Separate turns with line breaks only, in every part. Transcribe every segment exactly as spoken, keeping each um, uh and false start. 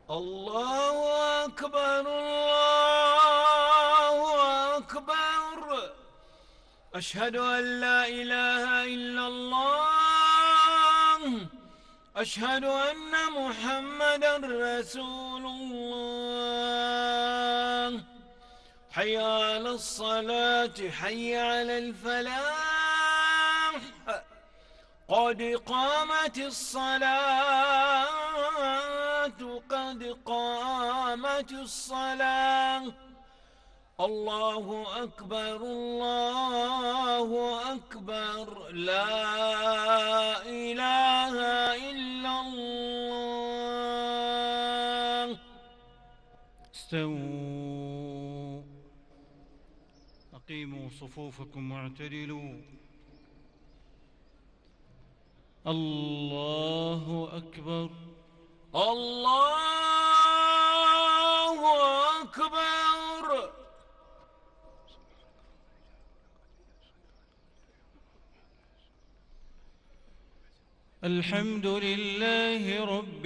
الله أكبر الله أكبر. أشهد أن لا إله إلا الله. أشهد أن محمدًا رسول الله. حي على الصلاة حي على الفلاح. قد قامت الصلاة قد قامت الصلاة. الله أكبر الله أكبر. لا إله إلا الله.
استووا، أقيموا صفوفكم واعتدلوا. الله أكبر
الله أكبر.
الحمد لله رب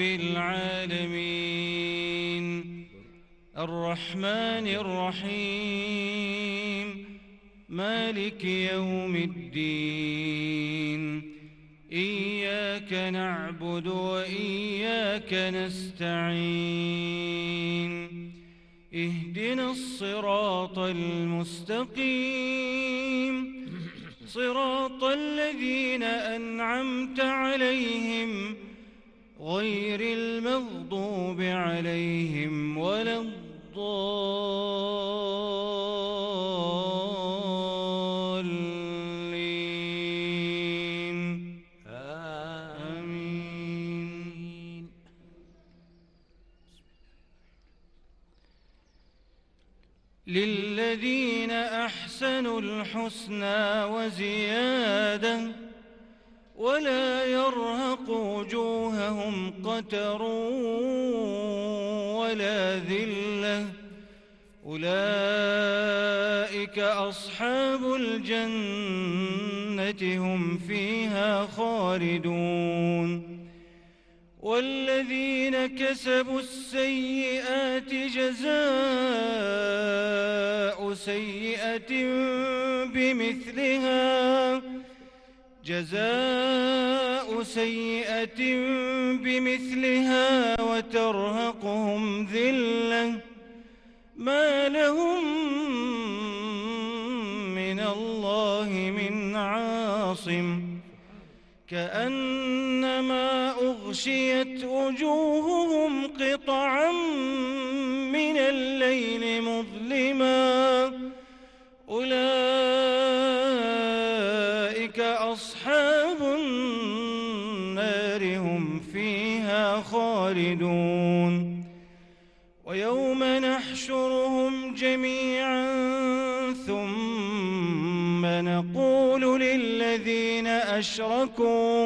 العالمين، الرحمن الرحيم، مالك يوم الدين. إياك نعبد وإياك نستعين. اهدنا الصراط المستقيم، صراط الذين أنعمت عليهم غير المغضوب عليهم ولا الضالين. آمين. للذين أحسنوا الحسنى وزيادة، ولا يرهق وجوههم قتر ولا ذلة. أولئك أصحاب الجنة هم فيها خالدون. والذين كسبوا السيئات جزاء سيئة بمثلها جزاء سيئة بمثلها وترهقهم ذلة، ما لهم من الله من عاصم، كأنما أغشيت وجوههم قطعا من الليل مظلما. أولئك أصحاب النار هم فيها خالدون. ويوم نحشرهم جميعا ثم نقول للذين أشركوا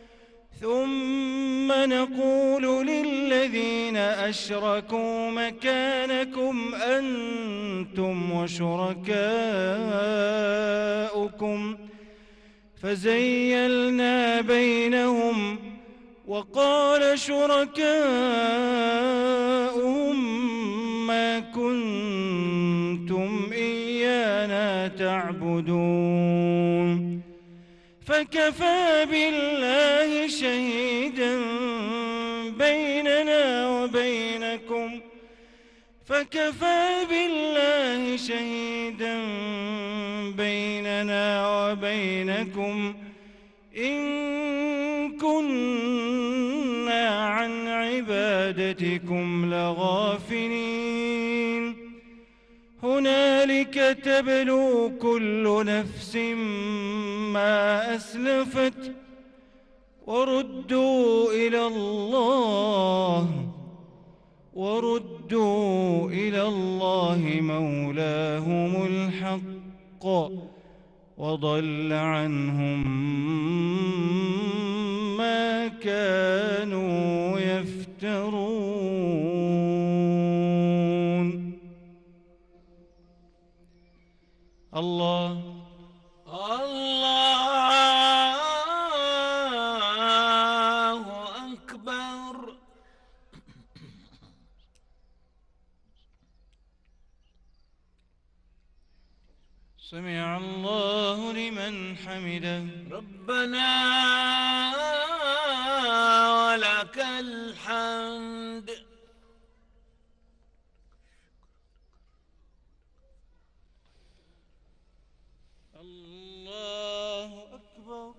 ثم نقول للذين أشركوا مكانكم أنتم وشركاؤكم فزيلنا بينهم. وقال شركاؤهم ما كنتم إيانا تعبدون. فكفى بالله شهيدا بيننا وبينكم فكفى بالله شهيدا بيننا وبينكم إن كنا عن عبادتكم لغافلين. هنالك تبلو كل نفس ما أسلفت وردوا إلى الله وردوا إلى الله مولاهم الحق وضل عنهم ما كانوا يفترون. الله
الله أكبر.
سمع الله لمن حمده.
ربنا ولك الحمد.
الله أكبر.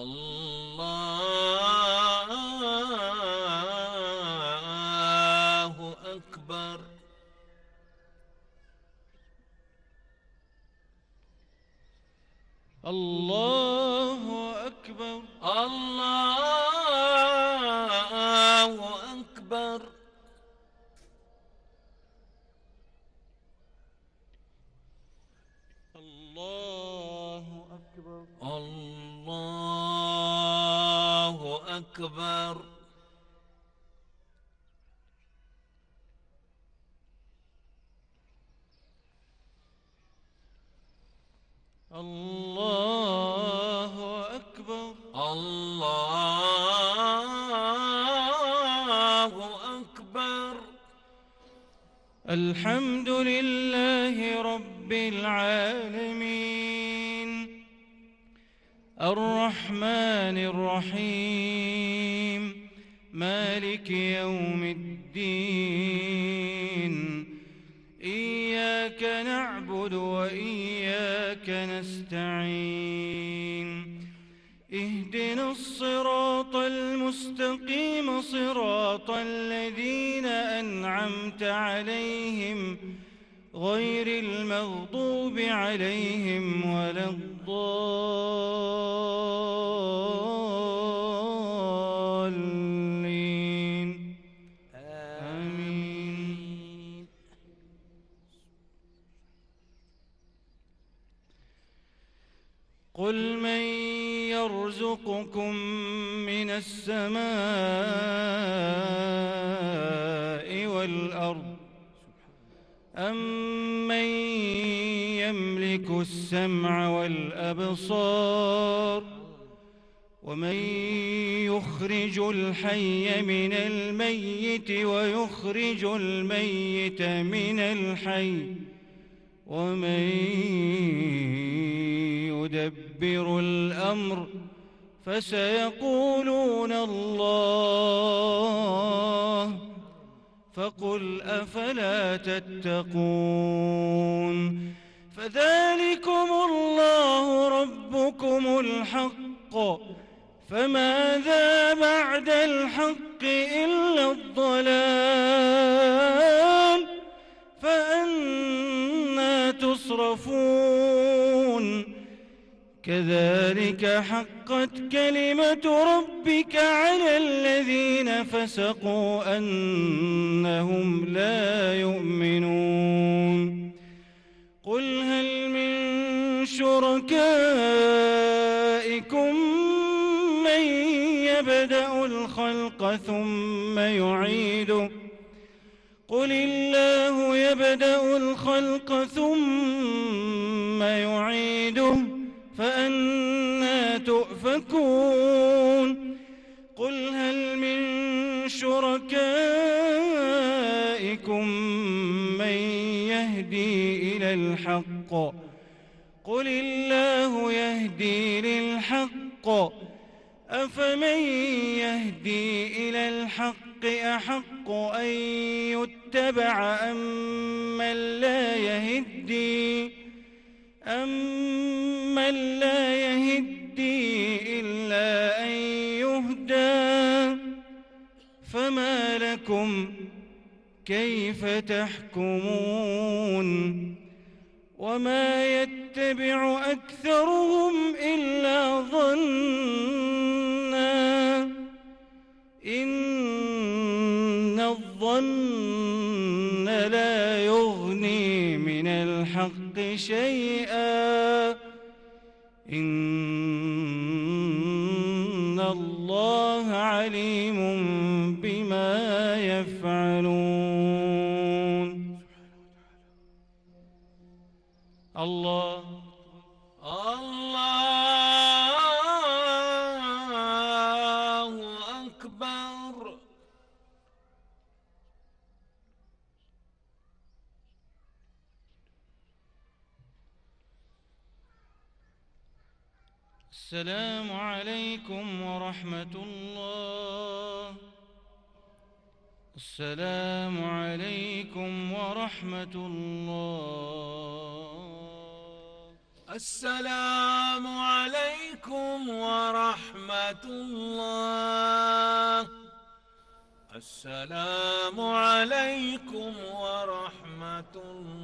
الله أكبر.
الله أكبر.
الله أكبر.
الله أكبر.
الله أكبر.
الله أكبر.
الله أكبر.
الحمد لله رب العالمين الرحمن الرحيم مالك يوم الدين إياك نعبد وإياك نستعين اهدنا الصراط المستقيم صراط الذين أنعمت عليهم غير المغضوب عليهم ولا الضالين آمين. قل من يرزقكم من السماء والأرض أمن يملك السمع والأبصار ومن يخرج الحي من الميت ويخرج الميت من الحي ومن يدبر الأمر فسيقولون الله فقل أفلا تتقون فذلكم الله ربكم الحق فماذا بعد الحق إلا الضلال فأنى تصرفون كذلك حقت كلمة ربك على الذين فسقوا أنهم لا يؤمنون قل هل من شركائكم من يبدأ الخلق ثم يعيده قل الله يبدأ الخلق ثم يعيده فأنى تؤفكون قل هل من شركائكم من يهدي إلى الحق قل الله يهدي للحق أفمن يهدي إلى الحق أحق أن يتبع أمن لا يهدي أمن لا يهدي إلا أن يهدى فما لكم كيف تحكمون وما يتبع أكثرهم إلا ظنا إن الظن لا يغني من الحق شيئا إن الله عليم بما يفعلون. الله
الله أكبر.
السلام عليكم ورحمة الله. السلام عليكم ورحمة الله.
السلام عليكم ورحمة الله. السلام عليكم ورحمة الله.